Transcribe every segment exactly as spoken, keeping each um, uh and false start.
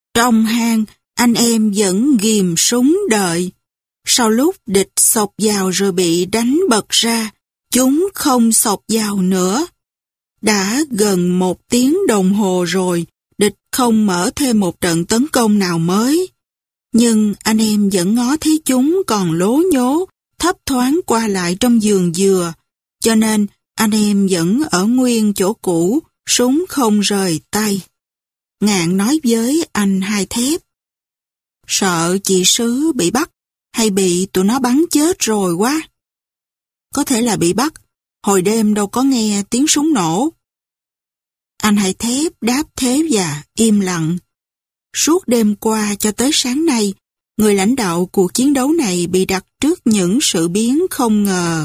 Trong hang, anh em vẫn ghìm súng đợi. Sau lúc địch xộc vào rồi bị đánh bật ra, chúng không xộc vào nữa. Đã gần một tiếng đồng hồ rồi, địch không mở thêm một trận tấn công nào mới. Nhưng anh em vẫn ngó thấy chúng còn lố nhố, thấp thoáng qua lại trong vườn dừa, cho nên anh em vẫn ở nguyên chỗ cũ, súng không rời tay. Ngạn nói với anh Hai Thép: sợ chị Sứ bị bắt, hay bị tụi nó bắn chết rồi quá? Có thể là bị bắt, hồi đêm đâu có nghe tiếng súng nổ. Anh Hai Thép đáp thế và im lặng. Suốt đêm qua cho tới sáng nay, người lãnh đạo cuộc chiến đấu này bị đặt trước những sự biến không ngờ.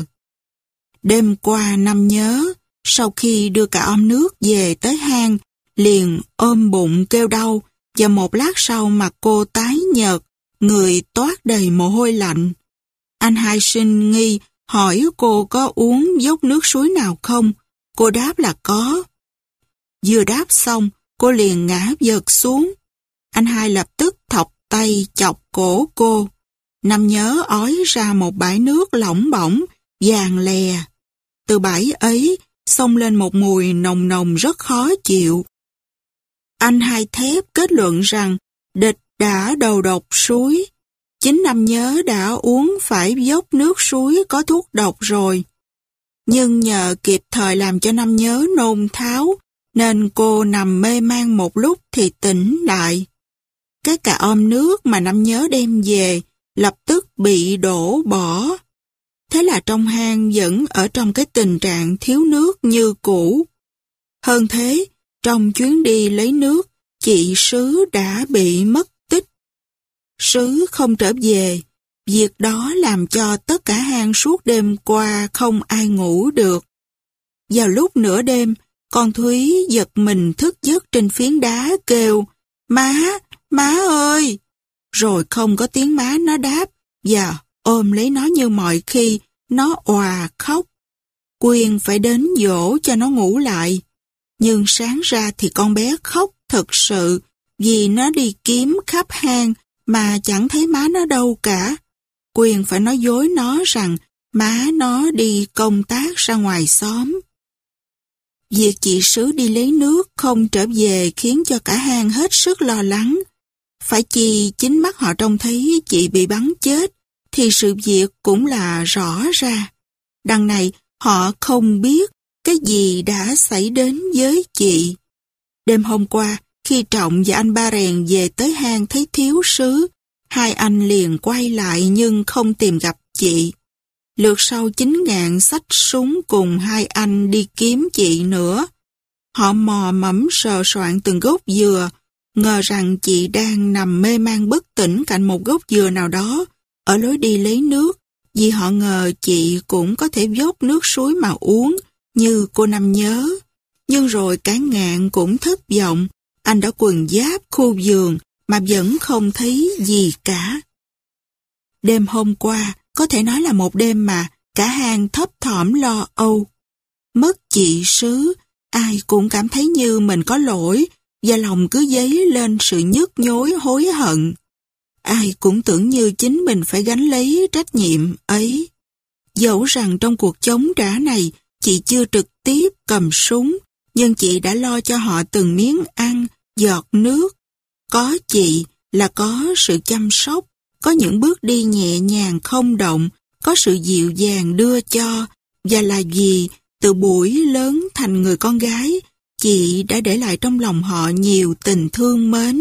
Đêm qua Năm nhớ, sau khi đưa cả om nước về tới hang, liền ôm bụng kêu đau, và một lát sau mặt cô tái nhợt, người toát đầy mồ hôi lạnh. Anh Hai sinh nghi hỏi cô có uống dốc nước suối nào không, cô đáp là có. Vừa đáp xong, cô liền ngã vật xuống. Anh Hai lập tức thọc tay chọc cổ cô. Năm nhớ ói ra một bãi nước lỏng bỏng, vàng lè. Từ bãi ấy, xông lên một mùi nồng nồng rất khó chịu. Anh Hai Thép kết luận rằng địch đã đầu độc suối. Chính Năm nhớ đã uống phải dốc nước suối có thuốc độc rồi. Nhưng nhờ kịp thời làm cho Năm nhớ nôn tháo, nên cô nằm mê man một lúc thì tỉnh lại. Cái cà om nước mà Năm nhớ đem về lập tức bị đổ bỏ. Thế là trong hang vẫn ở trong cái tình trạng thiếu nước như cũ. Hơn thế, trong chuyến đi lấy nước, chị Sứ đã bị mất tích. Sứ không trở về, việc đó làm cho tất cả hang suốt đêm qua không ai ngủ được. Vào lúc nửa đêm, con Thúy giật mình thức giấc trên phiến đá kêu: má, má ơi! Rồi không có tiếng má nó đáp, và ôm lấy nó như mọi khi, nó òa khóc. Quyên phải đến dỗ cho nó ngủ lại. Nhưng sáng ra thì con bé khóc thật sự, vì nó đi kiếm khắp hang mà chẳng thấy má nó đâu cả. Quyên phải nói dối nó rằng má nó đi công tác ra ngoài xóm. Việc chị Sứ đi lấy nước không trở về khiến cho cả hang hết sức lo lắng. Phải chi chính mắt họ trông thấy chị bị bắn chết, thì sự việc cũng là rõ ra. Đằng này họ không biết cái gì đã xảy đến với chị. Đêm hôm qua, khi Trọng và anh Ba Rèn về tới hang thấy thiếu Sứ, hai anh liền quay lại nhưng không tìm gặp chị. Lượt sau chính Ngạn xách súng cùng hai anh đi kiếm chị nữa. Họ mò mẫm sờ soạn từng gốc dừa, ngờ rằng chị đang nằm mê man bất tỉnh cạnh một gốc dừa nào đó, ở lối đi lấy nước, vì họ ngờ chị cũng có thể dốc nước suối mà uống, như cô Năm nhớ. Nhưng rồi cả Ngạn cũng thất vọng, anh đã quần giáp khu vườn mà vẫn không thấy gì cả. Đêm hôm qua, có thể nói là một đêm mà cả hang thấp thỏm lo âu. Mất chị Sứ, ai cũng cảm thấy như mình có lỗi, và lòng cứ dấy lên sự nhức nhối hối hận. Ai cũng tưởng như chính mình phải gánh lấy trách nhiệm ấy. Dẫu rằng trong cuộc chống trả này, chị chưa trực tiếp cầm súng, nhưng chị đã lo cho họ từng miếng ăn, giọt nước. Có chị là có sự chăm sóc, có những bước đi nhẹ nhàng không động, có sự dịu dàng đưa cho, và là vì từ buổi lớn thành người con gái, chị đã để lại trong lòng họ nhiều tình thương mến.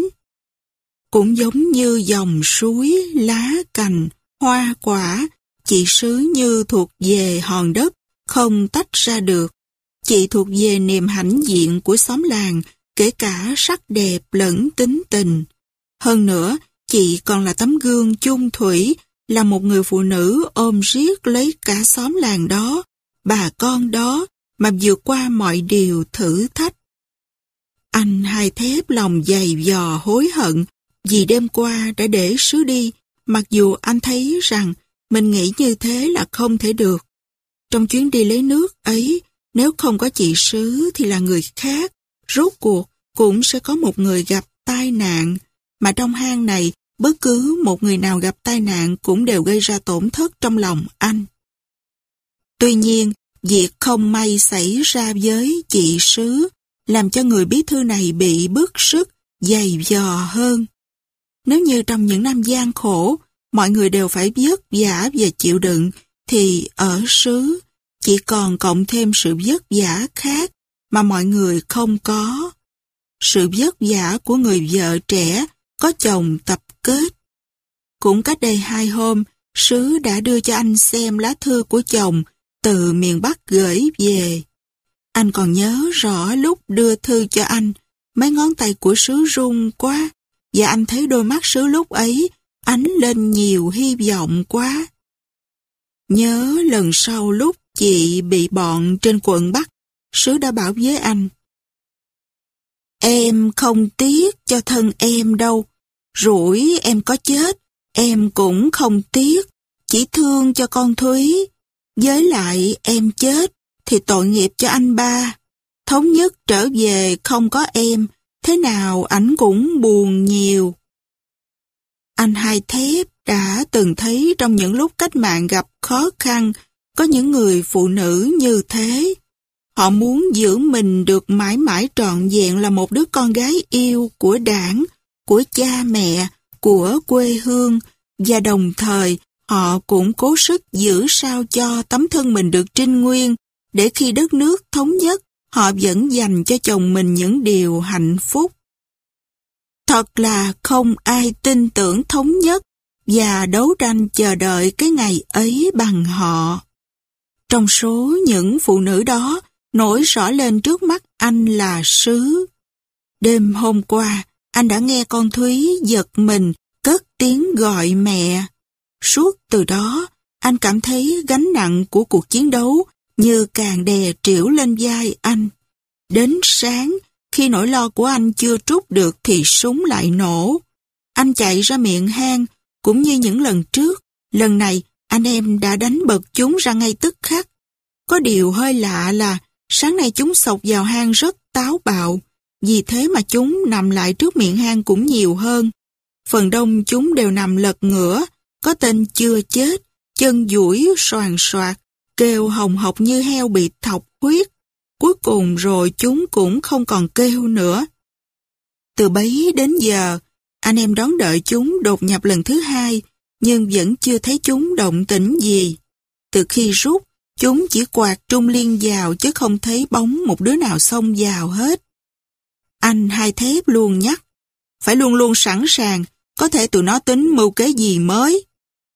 Cũng giống như dòng suối, lá cành, hoa quả, chị Sứ như thuộc về hòn đất, không tách ra được. Chị thuộc về niềm hãnh diện của xóm làng, kể cả sắc đẹp lẫn tính tình. Hơn nữa, chị còn là tấm gương chung thủy, là một người phụ nữ ôm riết lấy cả xóm làng đó, bà con đó, mà vượt qua mọi điều thử thách. Anh Hai Thép lòng dày vò hối hận vì đêm qua đã để Sứ đi, mặc dù anh thấy rằng mình nghĩ như thế là không thể được. Trong chuyến đi lấy nước ấy, nếu không có chị Sứ thì là người khác, rốt cuộc cũng sẽ có một người gặp tai nạn, mà trong hang này bất cứ một người nào gặp tai nạn cũng đều gây ra tổn thất trong lòng anh. Tuy nhiên, việc không may xảy ra với chị Sứ làm cho người bí thư này bị bức sức, dày vò hơn. Nếu như trong những năm gian khổ, mọi người đều phải vất vả và chịu đựng, thì ở Sứ chỉ còn cộng thêm sự vất vả khác mà mọi người không có. Sự vất vả của người vợ trẻ có chồng tập kết. Cũng cách đây hai hôm, Sứ đã đưa cho anh xem lá thư của chồng từ miền Bắc gửi về. Anh còn nhớ rõ lúc đưa thư cho anh, mấy ngón tay của Sứ run quá, và anh thấy đôi mắt Sứ lúc ấy ánh lên nhiều hy vọng quá. Nhớ lần sau lúc chị bị bọn trên quận Bắc, Sứ đã bảo với anh: "Em không tiếc cho thân em đâu, rủi em có chết, em cũng không tiếc, chỉ thương cho con Thúy. Với lại em chết thì tội nghiệp cho anh ba. Thống Nhất trở về không có em, thế nào ảnh cũng buồn nhiều." Anh Hai Thép đã từng thấy trong những lúc cách mạng gặp khó khăn, có những người phụ nữ như thế. Họ muốn giữ mình được mãi mãi trọn vẹn là một đứa con gái yêu của đảng, của cha mẹ, của quê hương, và đồng thời họ cũng cố sức giữ sao cho tấm thân mình được trinh nguyên, để khi đất nước thống nhất, họ vẫn dành cho chồng mình những điều hạnh phúc. Thật là không ai tin tưởng thống nhất và đấu tranh chờ đợi cái ngày ấy bằng họ. Trong số những phụ nữ đó, nổi rõ lên trước mắt anh là Sứ. Đêm hôm qua, anh đã nghe con Thúy giật mình cất tiếng gọi mẹ. Suốt từ đó, anh cảm thấy gánh nặng của cuộc chiến đấu như càng đè trĩu lên vai anh. Đến sáng, khi nỗi lo của anh chưa trút được thì súng lại nổ. Anh chạy ra miệng hang, cũng như những lần trước. Lần này, anh em đã đánh bật chúng ra ngay tức khắc. Có điều hơi lạ là sáng nay chúng xộc vào hang rất táo bạo, vì thế mà chúng nằm lại trước miệng hang cũng nhiều hơn. Phần đông chúng đều nằm lật ngửa, có tên chưa chết, chân duỗi soàn soạt, kêu hồng hộc như heo bị thọc huyết. Cuối cùng rồi chúng cũng không còn kêu nữa. Từ bấy đến giờ, anh em đón đợi chúng đột nhập lần thứ hai, nhưng vẫn chưa thấy chúng động tĩnh gì. Từ khi rút, chúng chỉ quạt trung liên vào chứ không thấy bóng một đứa nào xông vào hết. Anh Hai Thép luôn nhắc, phải luôn luôn sẵn sàng, có thể tụi nó tính mưu kế gì mới.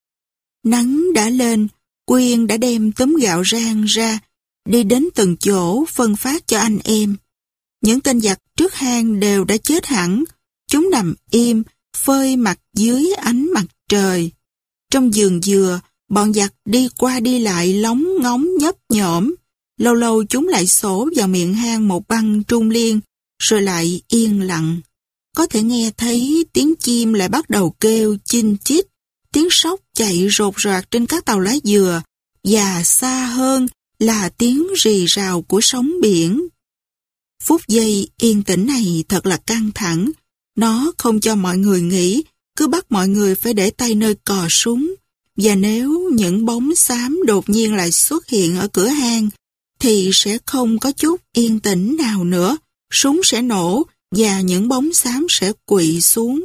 Nắng đã lên, Quyên đã đem túm gạo rang ra, đi đến từng chỗ phân phát cho anh em. Những tên giặc trước hang đều đã chết hẳn, chúng nằm im, phơi mặt dưới ánh mặt trời. Trong vườn dừa, bọn giặc đi qua đi lại lóng ngóng nhấp nhổm. Lâu lâu chúng lại xổ vào miệng hang một băng trung liên, rồi lại yên lặng. Có thể nghe thấy tiếng chim lại bắt đầu kêu chinh chít, tiếng sóc chạy rột rạc trên các tàu lá dừa, và xa hơn là tiếng rì rào của sóng biển. Phút giây yên tĩnh này thật là căng thẳng. Nó không cho mọi người nghỉ, cứ bắt mọi người phải để tay nơi cò súng. Và nếu những bóng xám đột nhiên lại xuất hiện ở cửa hang, thì sẽ không có chút yên tĩnh nào nữa. Súng sẽ nổ và những bóng xám sẽ quỵ xuống.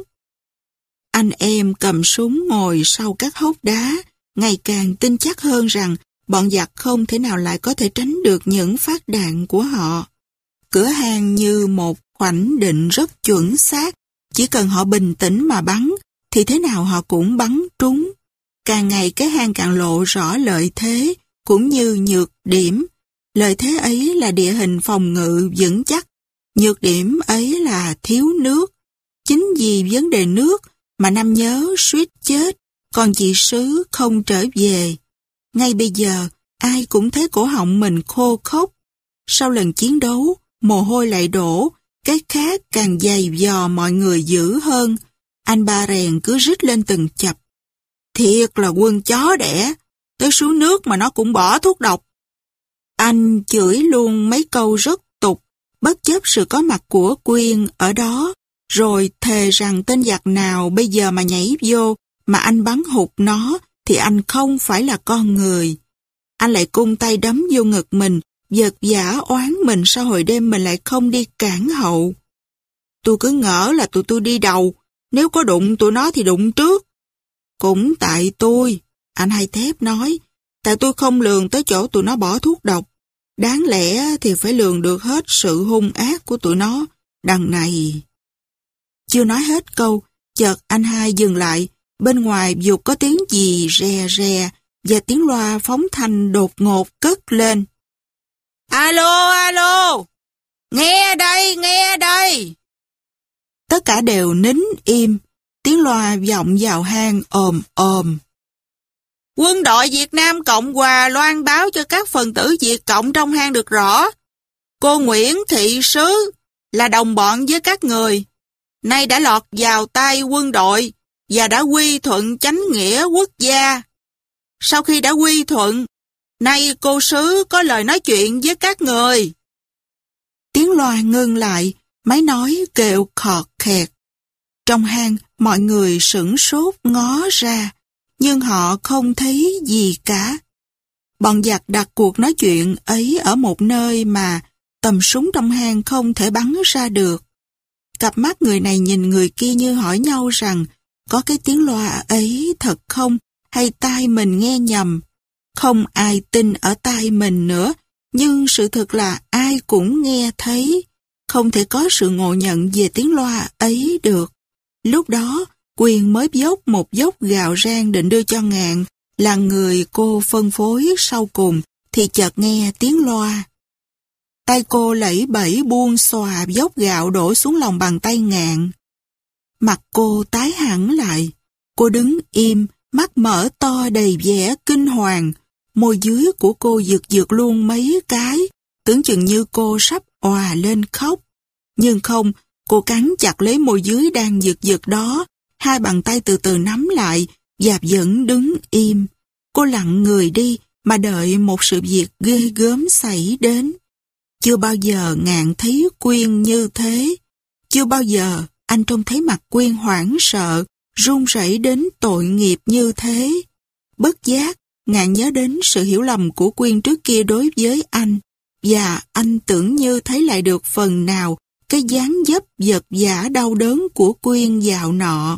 Anh em cầm súng ngồi sau các hốc đá, ngày càng tin chắc hơn rằng bọn giặc không thể nào lại có thể tránh được những phát đạn của họ. Cửa hang như một khoảnh định rất chuẩn xác, chỉ cần họ bình tĩnh mà bắn, thì thế nào họ cũng bắn trúng. Càng ngày cái hang càng lộ rõ lợi thế, cũng như nhược điểm. Lợi thế ấy là địa hình phòng ngự vững chắc, nhược điểm ấy là thiếu nước. Chính vì vấn đề nước mà Năm Nhớ suýt chết, còn chị Sứ không trở về. Ngay bây giờ, ai cũng thấy cổ họng mình khô khốc. Sau lần chiến đấu, mồ hôi lại đổ, cái khát càng dày vò mọi người dữ hơn. Anh Ba Rèn cứ rít lên từng chập. Thiệt là quân chó đẻ, tới suối nước mà nó cũng bỏ thuốc độc. Anh chửi luôn mấy câu rất tục, bất chấp sự có mặt của Quyên ở đó, rồi thề rằng tên giặc nào bây giờ mà nhảy vô, mà anh bắn hụt nó, thì anh không phải là con người. Anh lại cung tay đấm vô ngực mình, giật giả oán mình sao hồi đêm mình lại không đi cản hậu. Tôi cứ ngỡ là tụi tôi đi đầu, nếu có đụng tụi nó thì đụng trước. Cũng tại tôi, anh Hai Thép nói, tại tôi không lường tới chỗ tụi nó bỏ thuốc độc. Đáng lẽ thì phải lường được hết sự hung ác của tụi nó, đằng này. Chưa nói hết câu, chợt anh Hai dừng lại, bên ngoài vụt có tiếng gì rè rè, và tiếng loa phóng thanh đột ngột cất lên. Alo, alo, nghe đây, nghe đây. Tất cả đều nín im, tiếng loa vọng vào hang ồm ồm. Quân đội Việt Nam Cộng Hòa loan báo cho các phần tử Việt Cộng trong hang được rõ. Cô Nguyễn Thị Sứ là đồng bọn với các người, nay đã lọt vào tay quân đội và đã quy thuận chánh nghĩa quốc gia. Sau khi đã quy thuận, nay cô Sứ có lời nói chuyện với các người. Tiếng loa ngưng lại, máy nói kêu khọt khẹt. Trong hang, mọi người sửng sốt ngó ra, nhưng họ không thấy gì cả. Bọn giặc đặt cuộc nói chuyện ấy ở một nơi mà tầm súng trong hang không thể bắn ra được. Cặp mắt người này nhìn người kia như hỏi nhau rằng có cái tiếng loa ấy thật không, hay tai mình nghe nhầm. Không ai tin ở tai mình nữa, nhưng sự thật là ai cũng nghe thấy. Không thể có sự ngộ nhận về tiếng loa ấy được. Lúc đó, Quyên mới dốc một dốc gạo rang định đưa cho Ngạn, là người cô phân phối sau cùng, thì chợt nghe tiếng loa. Tay cô lẫy bẫy buông xòa dốc gạo đổ xuống lòng bàn tay Ngạn. Mặt cô tái hẳn lại, cô đứng im, mắt mở to đầy vẻ kinh hoàng, môi dưới của cô giật giật luôn mấy cái, tưởng chừng như cô sắp òa lên khóc. Nhưng không, cô cắn chặt lấy môi dưới đang giật giật đó, hai bàn tay từ từ nắm lại, và vẫn đứng im. Cô lặng người đi, mà đợi một sự việc ghê gớm xảy đến. Chưa bao giờ Ngạn thấy Quyên như thế. Chưa bao giờ anh trông thấy mặt Quyên hoảng sợ, run rẩy đến tội nghiệp như thế. Bất giác, Ngạn nhớ đến sự hiểu lầm của Quyên trước kia đối với anh, và anh tưởng như thấy lại được phần nào cái dáng dấp vật vã đau đớn của Quyên dạo nọ.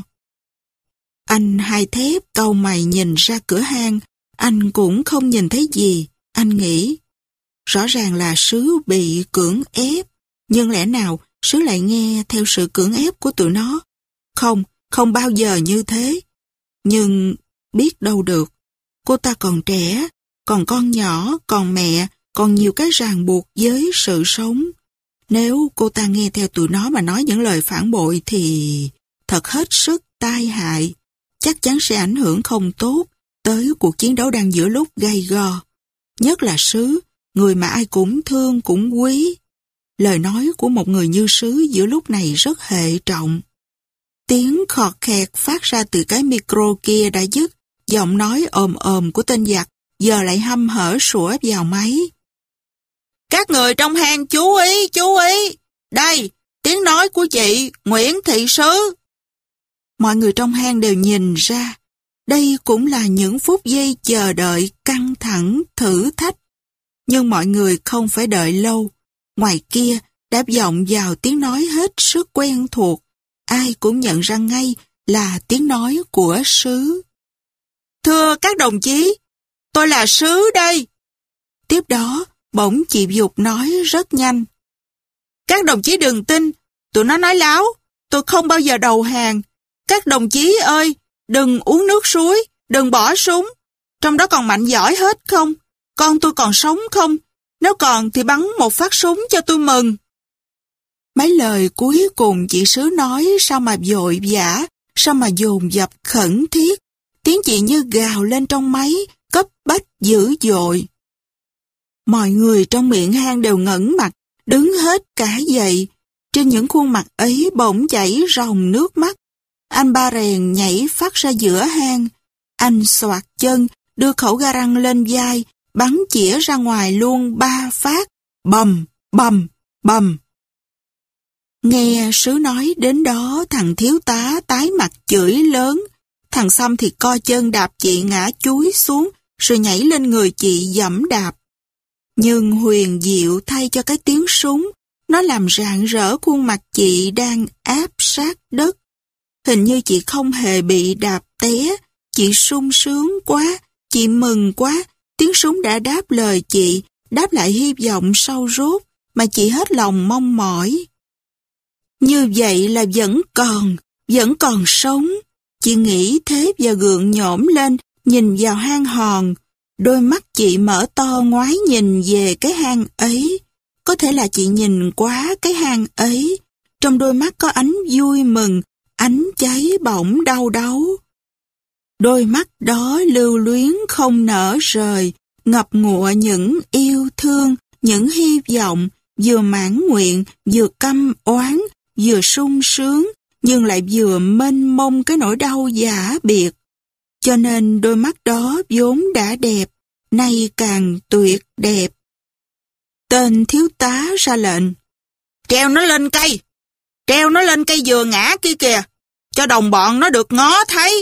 Anh Hai Thép cau mày nhìn ra cửa hang, anh cũng không nhìn thấy gì. Anh nghĩ, rõ ràng là Sứ bị cưỡng ép, nhưng lẽ nào Sứ lại nghe theo sự cưỡng ép của tụi nó? Không, không bao giờ như thế. Nhưng biết đâu được, cô ta còn trẻ, còn con nhỏ, còn mẹ, còn nhiều cái ràng buộc với sự sống. Nếu cô ta nghe theo tụi nó mà nói những lời phản bội thì thật hết sức tai hại, chắc chắn sẽ ảnh hưởng không tốt tới cuộc chiến đấu đang giữa lúc gay go. Nhất là Sứ, người mà ai cũng thương cũng quý. Lời nói của một người như Sứ giữa lúc này rất hệ trọng. Tiếng khọt khẹt phát ra từ cái micro kia đã dứt, giọng nói ồm ồm của tên giặc giờ lại hăm hở sủa vào máy. Các người trong hang chú ý, chú ý. Đây, tiếng nói của chị Nguyễn Thị Sứ. Mọi người trong hang đều nhìn ra. Đây cũng là những phút giây chờ đợi căng thẳng, thử thách. Nhưng mọi người không phải đợi lâu. Ngoài kia đã vọng vào tiếng nói hết sức quen thuộc. Ai cũng nhận ra ngay là tiếng nói của Sứ. Thưa các đồng chí, tôi là Sứ đây. Tiếp đó, bỗng chị Dục nói rất nhanh. Các đồng chí đừng tin, tụi nó nói láo, tôi không bao giờ đầu hàng. Các đồng chí ơi, đừng uống nước suối, đừng bỏ súng. Trong đó còn Mạnh giỏi hết không? Con tôi còn sống không? Nếu còn thì bắn một phát súng cho tôi mừng. Mấy lời cuối cùng chị Sứ nói sao mà vội vã, sao mà dồn dập khẩn thiết. Tiếng chị như gào lên trong máy, cấp bách dữ dội. Mọi người trong miệng hang đều ngẩng mặt, đứng hết cả dậy. Trên những khuôn mặt ấy bỗng chảy ròng nước mắt. Anh Ba Rèn nhảy phát ra giữa hang. Anh xoạc chân, đưa khẩu garăng lên vai, bắn chĩa ra ngoài luôn ba phát. Bầm, bầm, bầm. Nghe sứ nói đến đó, thằng thiếu tá tái mặt chửi lớn. Thằng Xăm thì co chân đạp chị ngã chúi xuống, rồi nhảy lên người chị giẫm đạp. Nhưng huyền diệu thay cho cái tiếng súng, nó làm rạng rỡ khuôn mặt chị đang áp sát đất. Hình như chị không hề bị đạp té, chị sung sướng quá, chị mừng quá, tiếng súng đã đáp lời chị, đáp lại hy vọng sâu rốt mà chị hết lòng mong mỏi. Như vậy là vẫn còn, vẫn còn sống. Chị nghĩ thế và gượng nhổm lên, nhìn vào hang hòn. Đôi mắt chị mở to ngoái nhìn về cái hang ấy. Có thể là chị nhìn quá cái hang ấy. Trong đôi mắt có ánh vui mừng, ánh cháy bỏng đau đớn. Đôi mắt đó lưu luyến không nở rời, ngập ngụa những yêu thương, những hy vọng, vừa mãn nguyện, vừa căm oán, vừa sung sướng, nhưng lại vừa mênh mông cái nỗi đau giả biệt. Cho nên đôi mắt đó vốn đã đẹp, nay càng tuyệt đẹp. Tên thiếu tá ra lệnh: treo nó lên cây, treo nó lên cây dừa ngã kia kìa, cho đồng bọn nó được ngó thấy.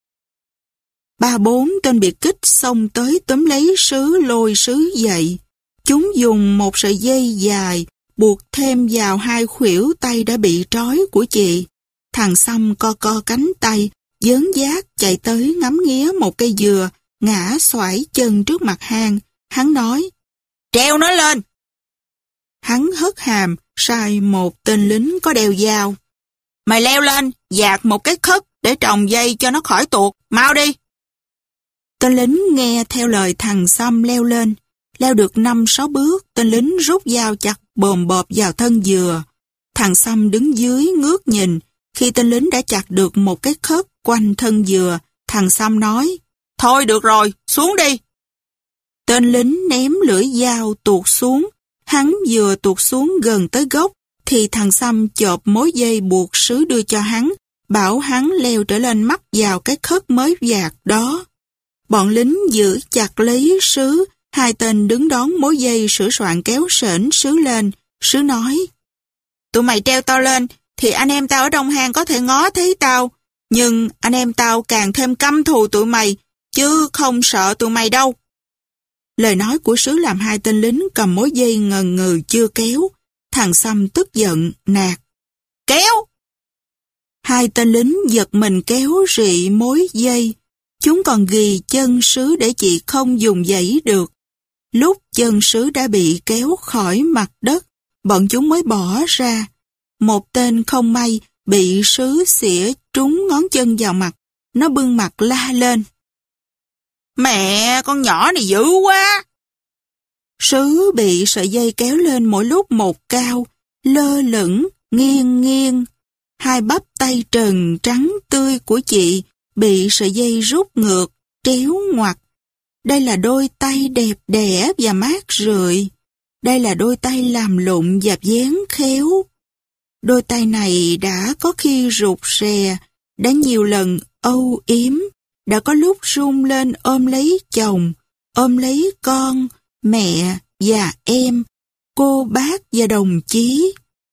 Ba bốn tên biệt kích xông tới túm lấy sứ lôi sứ dậy. Chúng dùng một sợi dây dài buộc thêm vào hai khuỷu tay đã bị trói của chị. Thằng Xăm co co cánh tay, dớn dác chạy tới ngắm nghía một cây dừa, ngã xoải chân trước mặt hang. Hắn nói: treo nó lên. Hắn hất hàm, sai một tên lính có đeo dao: mày leo lên, dạt một cái khất để trồng dây cho nó khỏi tuột, mau đi. Tên lính nghe theo lời thằng Xăm leo lên. Leo được năm sáu bước, tên lính rút dao chặt bồm bộp vào thân dừa. Thằng Xăm đứng dưới ngước nhìn. Khi tên lính đã chặt được một cái khớp quanh thân dừa, thằng Xăm nói: thôi được rồi, xuống đi. Tên lính ném lưỡi dao tuột xuống. Hắn vừa tuột xuống gần tới gốc, thì thằng Xăm chộp mối dây buộc sứ đưa cho hắn, bảo hắn leo trở lên mắc vào cái khớp mới dạt đó. Bọn lính giữ chặt lấy sứ. Hai tên đứng đón mối dây sửa soạn kéo sển sứ lên. Sứ nói: tụi mày treo tao lên thì anh em tao ở trong hang có thể ngó thấy tao, nhưng anh em tao càng thêm căm thù tụi mày, chứ không sợ tụi mày đâu. Lời nói của sứ làm hai tên lính cầm mối dây ngần ngừ chưa kéo. Thằng Xăm tức giận nạt: kéo! Hai tên lính giật mình kéo rị mối dây. Chúng còn ghì chân sứ để chị không dùng giãy được. Lúc chân sứ đã bị kéo khỏi mặt đất, bọn chúng mới bỏ ra. Một tên không may bị sứ xỉa trúng ngón chân vào mặt. Nó bưng mặt la lên: mẹ, con nhỏ này dữ quá! Sứ bị sợi dây kéo lên mỗi lúc một cao, lơ lửng, nghiêng nghiêng. Hai bắp tay trần trắng tươi của chị bị sợi dây rút ngược, tréo ngoặt. Đây là đôi tay đẹp đẽ và mát rượi. Đây là đôi tay làm lụng và vén khéo. Đôi tay này đã có khi rụt rè, đã nhiều lần âu yếm, đã có lúc run lên ôm lấy chồng, ôm lấy con, mẹ và em, cô bác và đồng chí.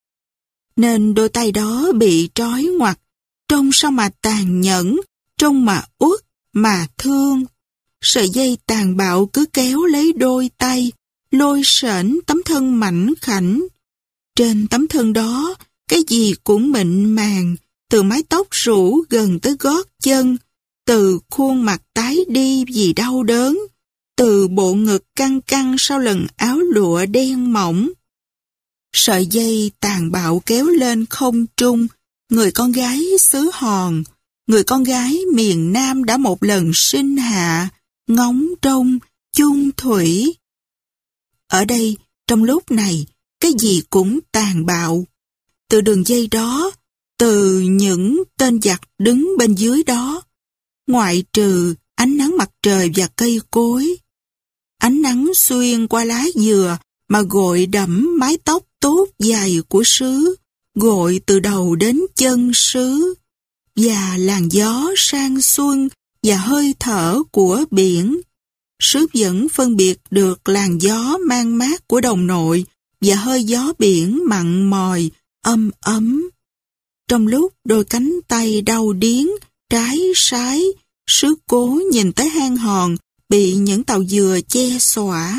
Nên đôi tay đó bị trói ngoặt, trông sao mà tàn nhẫn, trông mà uất, mà thương. Sợi dây tàn bạo cứ kéo lấy đôi tay, lôi sển tấm thân mảnh khảnh. Trên tấm thân đó, cái gì cũng mịn màng, từ mái tóc rủ gần tới gót chân, từ khuôn mặt tái đi vì đau đớn, từ bộ ngực căng căng sau lần áo lụa đen mỏng. Sợi dây tàn bạo kéo lên không trung, người con gái xứ Hòn, người con gái miền Nam đã một lần sinh hạ, ngóng trông, chung thủy. Ở đây, trong lúc này, cái gì cũng tàn bạo. Từ đường dây đó, từ những tên giặc đứng bên dưới đó, ngoại trừ ánh nắng mặt trời và cây cối. Ánh nắng xuyên qua lá dừa mà gội đẫm mái tóc tốt dài của sứ, gội từ đầu đến chân sứ, và làn gió sang xuân và hơi thở của biển. Sứ vẫn phân biệt được làn gió mang mát của đồng nội và hơi gió biển mặn mòi âm ấm. Trong lúc đôi cánh tay đau điếng, trái sái, sứ cố nhìn tới hang hòn bị những tàu dừa che xõa.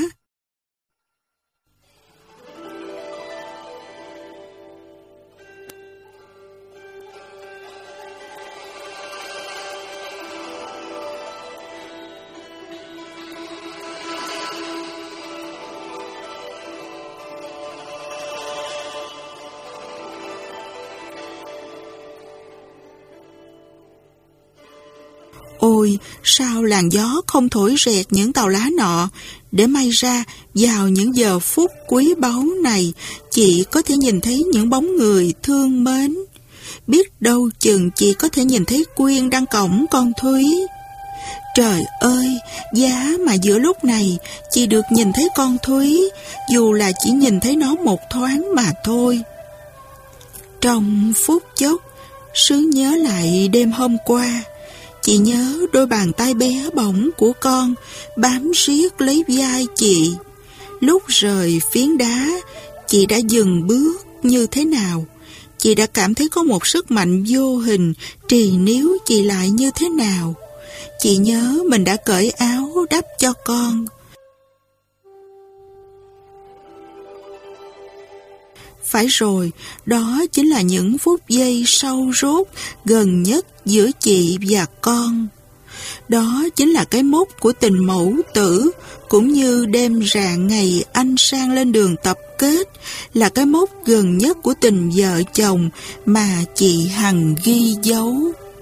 Ôi, sao làn gió không thổi rẹt những tàu lá nọ, để may ra vào những giờ phút quý báu này, chị có thể nhìn thấy những bóng người thương mến. Biết đâu chừng chị có thể nhìn thấy Quyên đang cõng con Thúy. Trời ơi, giá mà giữa lúc này chị được nhìn thấy con Thúy, dù là chỉ nhìn thấy nó một thoáng mà thôi. Trong phút chốc, Sứ nhớ lại đêm hôm qua. Chị nhớ đôi bàn tay bé bỏng của con bám riết lấy vai chị. Lúc rời phiến đá, chị đã dừng bước như thế nào? Chị đã cảm thấy có một sức mạnh vô hình trì níu chị lại như thế nào? Chị nhớ mình đã cởi áo đắp cho con. Phải rồi, đó chính là những phút giây sâu rốt gần nhất giữa chị và con. Đó chính là cái mốc của tình mẫu tử, cũng như đêm rạng ngày anh sang lên đường tập kết, là cái mốc gần nhất của tình vợ chồng mà chị hằng ghi dấu.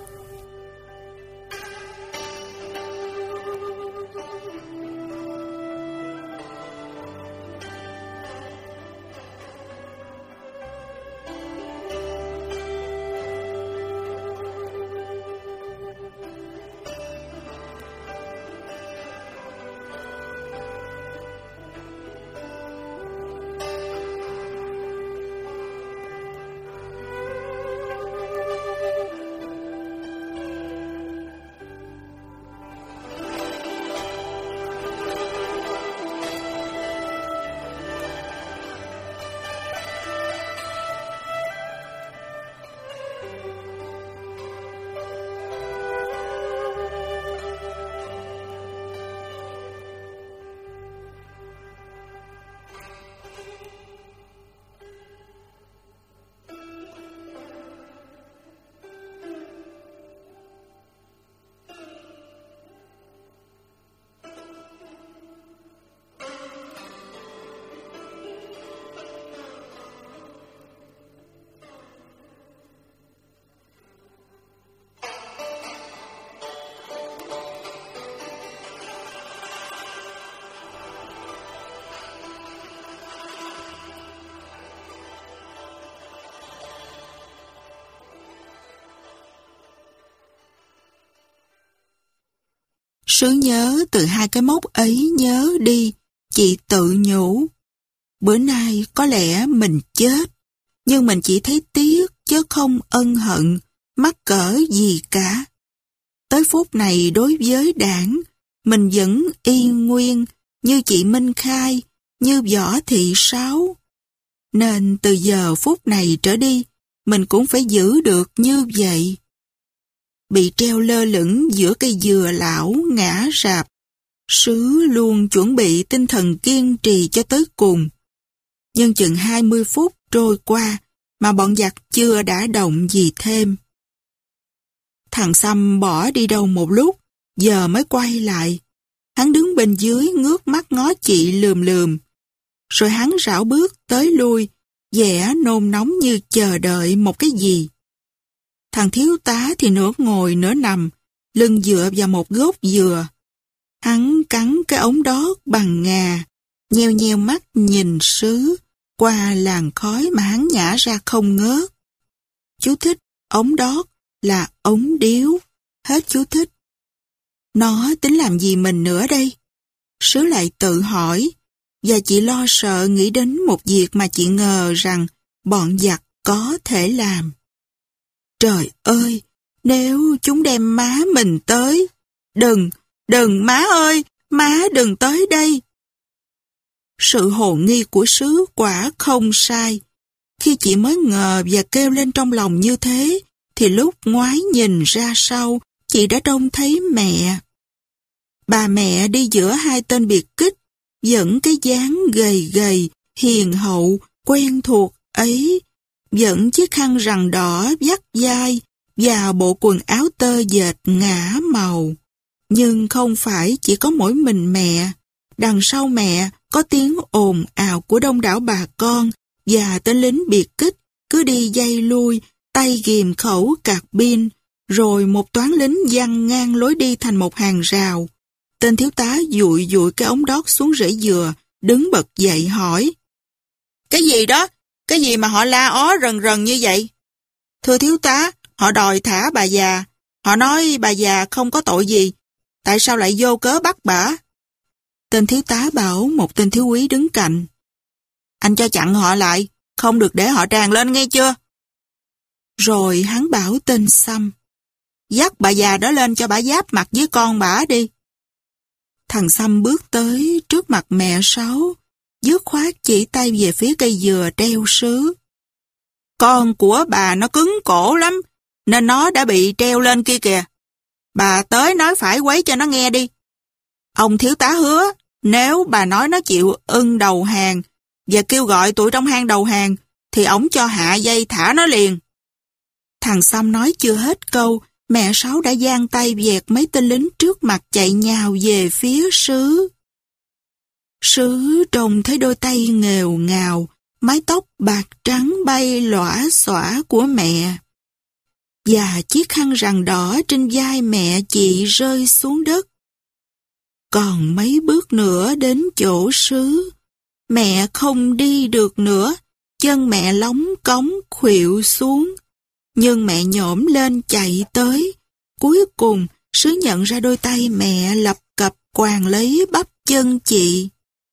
Sứ nhớ từ hai cái mốc ấy nhớ đi, chị tự nhủ. Bữa nay có lẽ mình chết, nhưng mình chỉ thấy tiếc chứ không ân hận, mắc cỡ gì cả. Tới phút này đối với đảng, mình vẫn y nguyên như chị Minh Khai, như Võ Thị Sáu. Nên từ giờ phút này trở đi, mình cũng phải giữ được như vậy. Bị treo lơ lửng giữa cây dừa lão ngã rạp, Sứ luôn chuẩn bị tinh thần kiên trì cho tới cùng. Nhưng chừng hai mươi phút trôi qua mà bọn giặc chưa đã động gì thêm. Thằng Xăm bỏ đi đâu một lúc, giờ mới quay lại. Hắn đứng bên dưới ngước mắt ngó chị lườm lườm. Rồi hắn rảo bước tới lui, vẻ nôn nóng như chờ đợi một cái gì. Thằng thiếu tá thì nửa ngồi nửa nằm, lưng dựa vào một gốc dừa. Hắn cắn cái ống đót bằng ngà, nheo nheo mắt nhìn Sứ qua làn khói mà hắn nhả ra không ngớt. Chú thích, ống đót là ống điếu. Hết chú thích. Nó tính làm gì mình nữa đây? Sứ lại tự hỏi, và chị lo sợ nghĩ đến một việc mà chị ngờ rằng bọn giặc có thể làm. Trời ơi, nếu chúng đem má mình tới, đừng, đừng má ơi, má đừng tới đây. Sự hồ nghi của Sứ quả không sai. Khi chị mới ngờ và kêu lên trong lòng như thế, thì lúc ngoái nhìn ra sau, chị đã trông thấy mẹ. Bà mẹ đi giữa hai tên biệt kích, vẫn cái dáng gầy gầy, hiền hậu, quen thuộc ấy, vẫn chiếc khăn rằn đỏ vắt vai và bộ quần áo tơ dệt ngả màu. Nhưng không phải chỉ có mỗi mình mẹ. Đằng sau mẹ có tiếng ồn ào của đông đảo bà con và tên lính biệt kích cứ đi dây lui, tay ghìm khẩu cạc pin, rồi một toán lính giăng ngang lối đi thành một hàng rào. Tên thiếu tá dụi dụi cái ống đót xuống rễ dừa, đứng bật dậy hỏi. Cái gì đó? Cái gì mà họ la ó rần rần như vậy? Thưa thiếu tá, họ đòi thả bà già. Họ nói bà già không có tội gì. Tại sao lại vô cớ bắt bả? Tên thiếu tá bảo một tên thiếu úy đứng cạnh. Anh cho chặn họ lại, không được để họ tràn lên nghe chưa? Rồi hắn bảo tên Xăm. Dắt bà già đó lên cho bả giáp mặt với con bả đi. Thằng Xăm bước tới trước mặt mẹ Sáu, dứt khoát chỉ tay về phía cây dừa treo sứ. Con của bà nó cứng cổ lắm, nên nó đã bị treo lên kia kìa. Bà tới nói phải quấy cho nó nghe đi. Ông thiếu tá hứa, nếu bà nói nó chịu ưng đầu hàng và kêu gọi tụi trong hang đầu hàng, thì ổng cho hạ dây thả nó liền. Thằng Xăm nói chưa hết câu, mẹ Sáu đã giang tay vẹt mấy tên lính trước mặt chạy nhào về phía Sứ. Sứ trông thấy đôi tay nghèo ngào, mái tóc bạc trắng bay lõa xõa của mẹ. Và chiếc khăn rằn đỏ trên vai mẹ chị rơi xuống đất. Còn mấy bước nữa đến chỗ Sứ, mẹ không đi được nữa, chân mẹ lóng cóng khuỵu xuống. Nhưng mẹ nhổm lên chạy tới, cuối cùng Sứ nhận ra đôi tay mẹ lập cập quàng lấy bắp chân chị.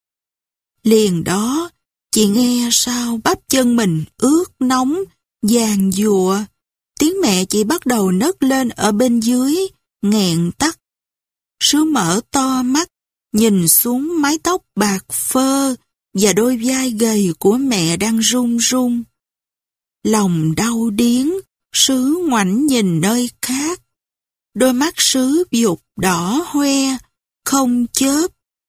Liền đó, chị nghe sao bắp chân mình ướt nóng, giàn giụa. Tiếng mẹ chị bắt đầu nấc lên ở bên dưới, nghẹn tắt. Sứ mở to mắt, nhìn xuống mái tóc bạc phơ và đôi vai gầy của mẹ đang run run. Lòng đau điếng, Sứ ngoảnh nhìn nơi khác. Đôi mắt Sứ dục đỏ hoe, không chớp.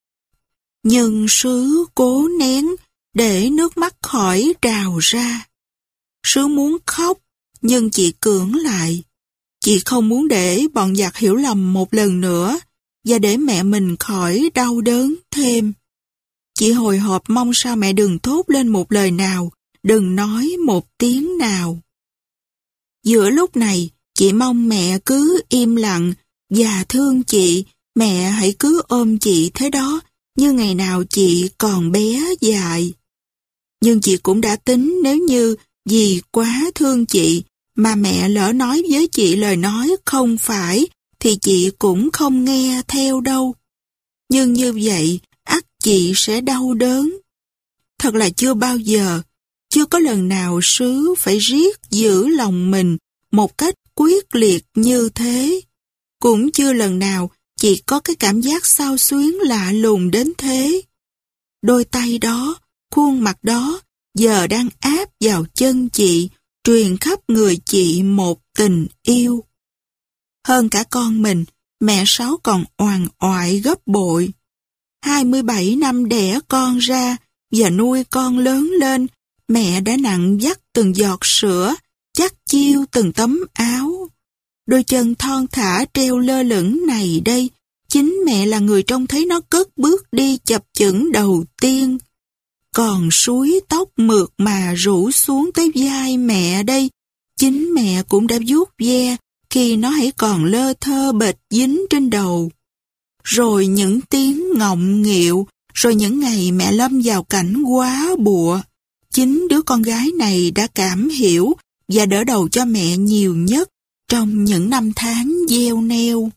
Nhưng Sứ cố nén để nước mắt khỏi trào ra. Sứ muốn khóc, nhưng chị cưỡng lại. Chị không muốn để bọn giặc hiểu lầm một lần nữa và để mẹ mình khỏi đau đớn thêm. Chị hồi hộp mong sao mẹ đừng thốt lên một lời nào, đừng nói một tiếng nào. Giữa lúc này, chị mong mẹ cứ im lặng và thương chị, mẹ hãy cứ ôm chị thế đó, như ngày nào chị còn bé dại. Nhưng chị cũng đã tính nếu như vì quá thương chị mà mẹ lỡ nói với chị lời nói không phải thì chị cũng không nghe theo đâu. Nhưng như vậy, ắt chị sẽ đau đớn. Thật là chưa bao giờ, chưa có lần nào Sứ phải riết giữ lòng mình một cách quyết liệt như thế. Cũng chưa lần nào chị có cái cảm giác xao xuyến lạ lùng đến thế. Đôi tay đó, khuôn mặt đó, giờ đang áp vào chân chị, truyền khắp người chị một tình yêu. Hơn cả con mình, mẹ Sáu còn oằn oại gấp bội. hai mươi bảy năm đẻ con ra và nuôi con lớn lên, mẹ đã nặng vắt từng giọt sữa, chắt chiu từng tấm áo. Đôi chân thon thả treo lơ lửng này đây, chính mẹ là người trông thấy nó cất bước đi chập chững đầu tiên. Còn suối tóc mượt mà rủ xuống tới vai mẹ đây, chính mẹ cũng đã vuốt ve khi nó hãy còn lơ thơ bệt dính trên đầu. Rồi những tiếng ngọng nghịu, rồi những ngày mẹ lâm vào cảnh quá bụa, chính đứa con gái này đã cảm hiểu và đỡ đầu cho mẹ nhiều nhất trong những năm tháng gieo neo.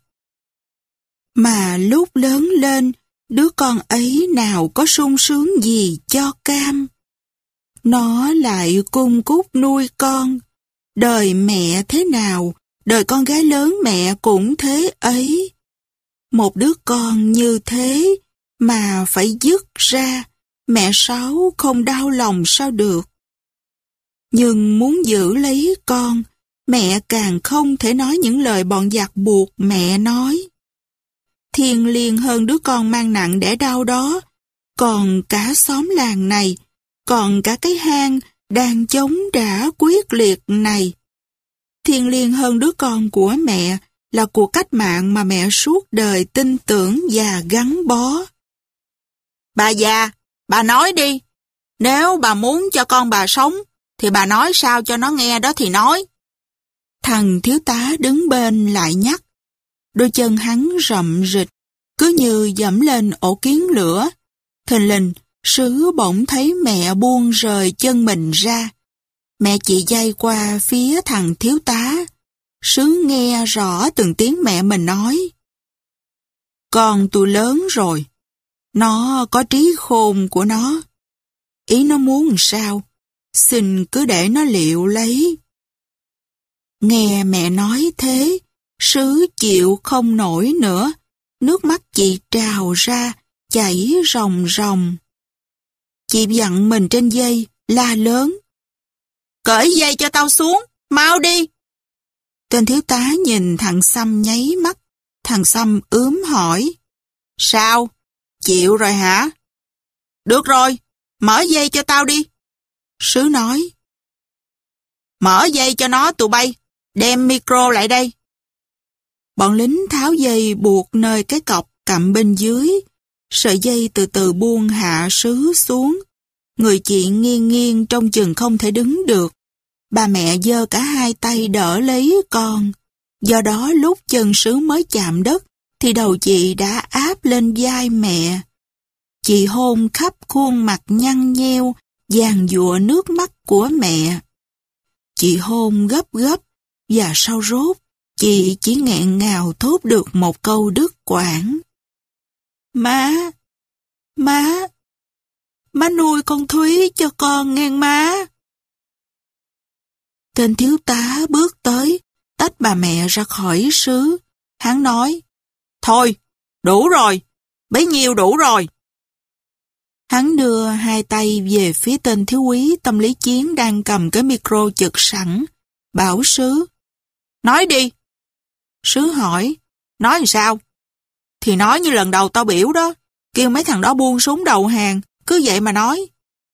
Mà lúc lớn lên, đứa con ấy nào có sung sướng gì cho cam. Nó lại cung cúc nuôi con. Đời mẹ thế nào, đời con gái lớn mẹ cũng thế ấy. Một đứa con như thế mà phải dứt ra, mẹ Sáu không đau lòng sao được. Nhưng muốn giữ lấy con, mẹ càng không thể nói những lời bọn giặc buộc mẹ nói. Thiêng liêng hơn đứa con mang nặng đẻ đau đó, còn cả xóm làng này, còn cả cái hang đang chống trả quyết liệt này. Thiêng liêng hơn đứa con của mẹ là cuộc cách mạng mà mẹ suốt đời tin tưởng và gắn bó. Bà già, bà nói đi. Nếu bà muốn cho con bà sống, thì bà nói sao cho nó nghe đó thì nói. Thằng thiếu tá đứng bên lại nhắc. Đôi chân hắn rậm rịch, cứ như dẫm lên ổ kiến lửa. Thình lình, Sứ bỗng thấy mẹ buông rời chân mình ra. Mẹ chỉ dây qua phía thằng thiếu tá. Sứ nghe rõ từng tiếng mẹ mình nói. Con tôi lớn rồi. Nó có trí khôn của nó. Ý nó muốn sao? Xin cứ để nó liệu lấy. Nghe mẹ nói thế, Sứ chịu không nổi nữa. Nước mắt chị trào ra, chảy ròng ròng. Chị vặn mình trên dây, la lớn. Cởi dây cho tao xuống, mau đi. Tên thiếu tá nhìn thằng Xăm nháy mắt. Thằng Xăm ướm hỏi. Sao? Chịu rồi hả? Được rồi, mở dây cho tao đi. Sứ nói. Mở dây cho nó tụi bay, đem micro lại đây. Bọn lính tháo dây buộc nơi cái cọc cặm bên dưới. Sợi dây từ từ buông hạ Sứ xuống. Người chị nghiêng nghiêng trong chừng không thể đứng được. Bà mẹ giơ cả hai tay đỡ lấy con. Do đó lúc chân Sứ mới chạm đất, thì đầu chị đã áp lên vai mẹ. Chị hôn khắp khuôn mặt nhăn nheo, giàn giụa nước mắt của mẹ. Chị hôn gấp gấp, và sau rốt, chị chỉ nghẹn ngào thốt được một câu đứt quãng. Má, má, má nuôi con Thúy cho con nghe má. Tên thiếu tá bước tới, tách bà mẹ ra khỏi Sứ. Hắn nói, thôi, đủ rồi, bấy nhiêu đủ rồi. Hắn đưa hai tay về phía tên thiếu úy tâm lý chiến đang cầm cái micro chực sẵn, bảo Sứ. Nói đi. Sứ hỏi, nói làm sao? Thì nói như lần đầu tao biểu đó, kêu mấy thằng đó buông súng đầu hàng, cứ vậy mà nói.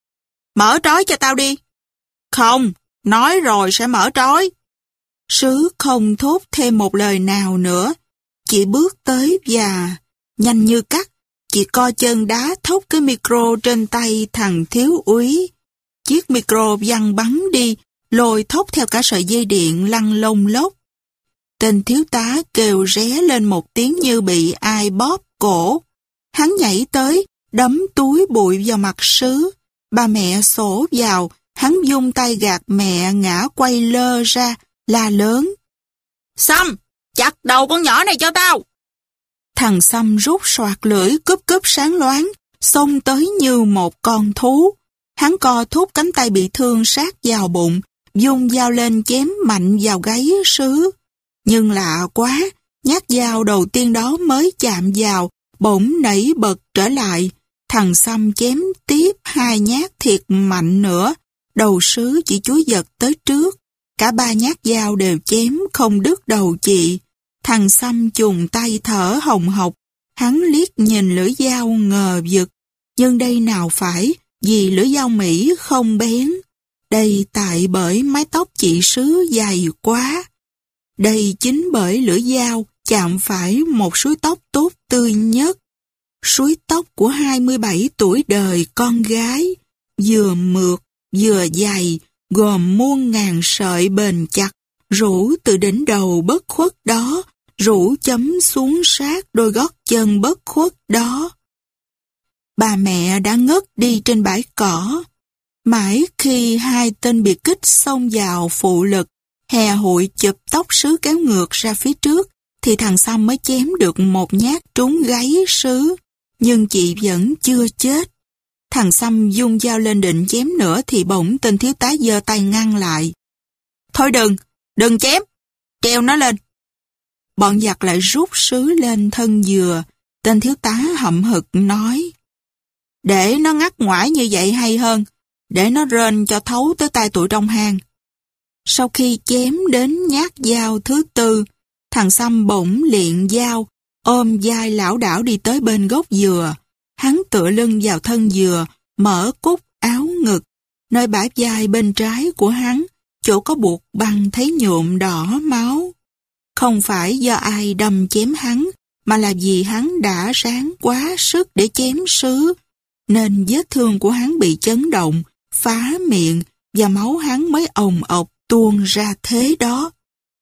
Mở trói cho tao đi. Không, nói rồi sẽ mở trói. Sứ không thốt thêm một lời nào nữa, chỉ bước tới và, nhanh như cắt, chị co chân đá thốc cái micro trên tay thằng thiếu úy. Chiếc micro văng bắn đi, lôi thốc theo cả sợi dây điện lăn lông lốc. Tên thiếu tá kêu ré lên một tiếng như bị ai bóp cổ. Hắn nhảy tới, đấm túi bụi vào mặt Sứ. Bà mẹ xổ vào, hắn vung tay gạt mẹ ngã quay lơ ra, la lớn. Xăm, chặt đầu con nhỏ này cho tao. Thằng Xăm rút soạt lưỡi cúp cúp sáng loáng, xông tới như một con thú. Hắn co thúc cánh tay bị thương sát vào bụng, vung dao lên chém mạnh vào gáy Sứ. Nhưng lạ quá, nhát dao đầu tiên đó mới chạm vào, bỗng nảy bật trở lại. Thằng Xăm chém tiếp hai nhát thiệt mạnh nữa, đầu Sứ chỉ chúi giật tới trước. Cả ba nhát dao đều chém không đứt đầu chị. Thằng Xăm chùng tay thở hồng hộc, hắn liếc nhìn lưỡi dao ngờ vực. Nhưng đây nào phải, vì lưỡi dao Mỹ không bén. Đây tại bởi mái tóc chị Sứ dài quá. Đây chính bởi lưỡi dao chạm phải một suối tóc tốt tươi nhất. Suối tóc của hai mươi bảy tuổi đời con gái, vừa mượt, vừa dày, gồm muôn ngàn sợi bền chặt, rủ từ đỉnh đầu bất khuất đó, rủ chấm xuống sát đôi gót chân bất khuất đó. Bà mẹ đã ngất đi trên bãi cỏ. Mãi khi hai tên biệt kích xông vào phụ lực, hè hụi chụp tóc Sứ kéo ngược ra phía trước, thì thằng Xăm mới chém được một nhát trúng gáy Sứ. Nhưng chị vẫn chưa chết. Thằng Xăm dung dao lên định chém nữa thì bỗng tên thiếu tá giơ tay ngăn lại. Thôi đừng, đừng chém, treo nó lên. Bọn giặc lại rút Sứ lên thân dừa. Tên thiếu tá hậm hực nói. Để nó ngắt ngoải như vậy hay hơn. để nó rên cho thấu tới tai tụi trong hang. Sau khi chém đến nhát dao thứ tư, thằng Xăm bỗng liệng dao, ôm vai lảo đảo đi tới bên gốc dừa. Hắn tựa lưng vào thân dừa, mở cúc áo ngực, nơi bả vai bên trái của hắn, chỗ có buộc băng thấy nhuộm đỏ máu. Không phải do ai đâm chém hắn, mà là vì hắn đã ráng quá sức để chém sứ, nên vết thương của hắn bị chấn động, phá miệng, và máu hắn mới ồng ộc tuôn ra thế đó.